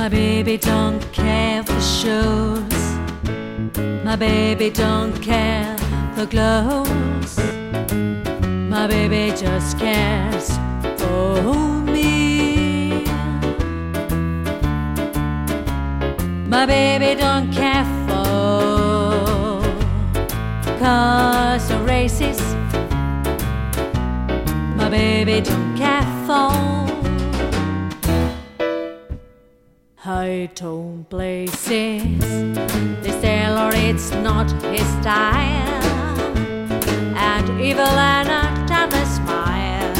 My baby don't care for shows. My baby don't care for clothes. My baby just cares for me. My baby don't care for cars or races. My baby don't care for high-tone places. They tell her it's not his style, and evil and a tender smile.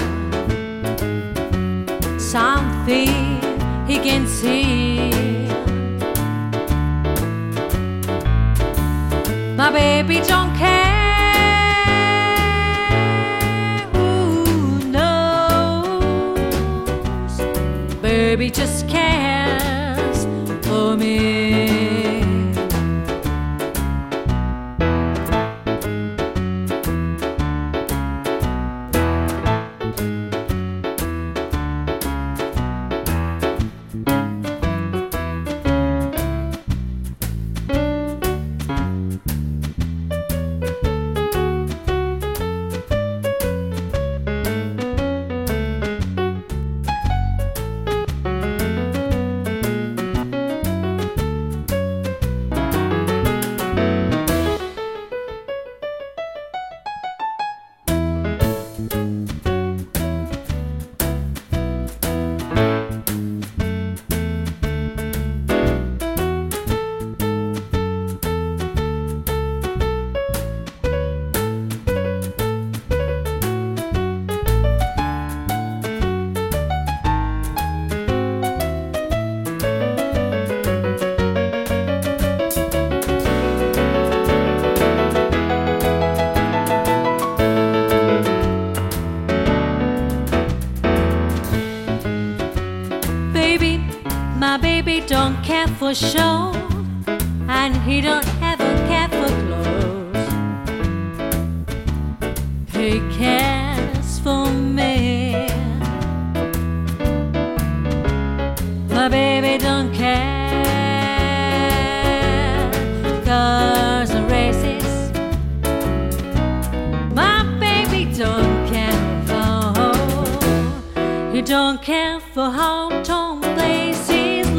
Something he can see. My baby don't care who knows. Baby just cares for me. My baby don't care for show, and he don't ever care for clothes. He cares for me. My baby don't care cars and races. My baby don't care for, he don't care for high-tone places.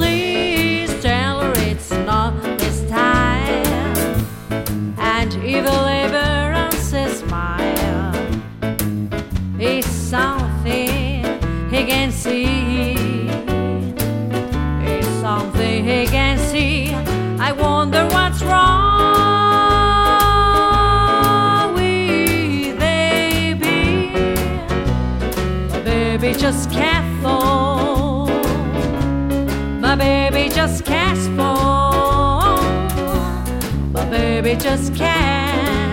Evil ever smile is something he can see. It's something he can see. I wonder what's wrong with baby. My baby just careful. My baby just cares for. My baby just cares.